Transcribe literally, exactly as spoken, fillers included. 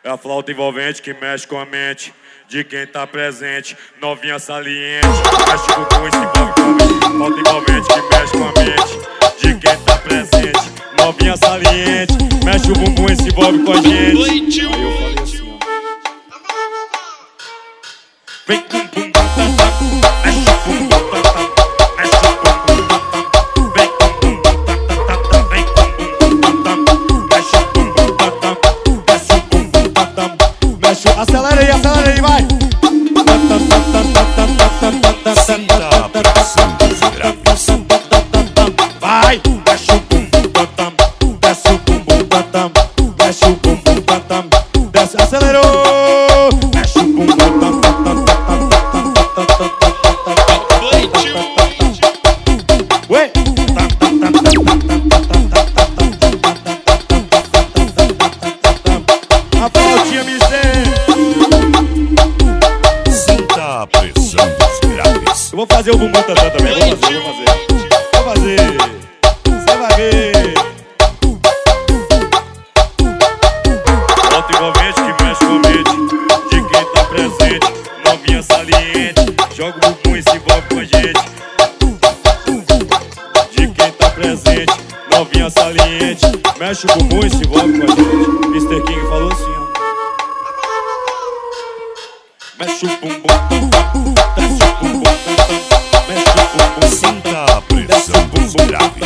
É a flauta envolvente que mexe com a mente de quem tá presente. Novinha saliente, mexe com o bumbum e se envolve com a mente. Flauta envolvente que mexe com a mente de quem tá presente. Novinha saliente, mexe o bumbum e se envolve com a gente. Aí eu falei assim, ó. Vem com o bumbum, mexe o bumbum, mexe o bumbum, vem com o bumbum, vem com o bumbum, mexe o bumbum, mexe o bumbum, mexe o... Acelera aí, acelera aí, vai! Sinta a pressão dos graves. Vai! Mexe o bumbum, desce o bumbum, mexe o bumbum, desce, acelerou! Mexe o bumbum, ué! A flautinha me Sinta a pressão dos graves. eu vou fazer o bumbum tantã também, vou fazer, vou fazer. Vou fazer, você vai ver. Flauta envolvente que mexe com a mente de quem tá presente. Novinha saliente, joga o bumbum e se envolve com a gente. De quem tá presente, novinha saliente, mexe o bumbum e se envolve com a gente. mister King falou assim, ó. Mexe o bumbum, desce o bumbum, mexe o bumbum, Sinta a pressão dos graves.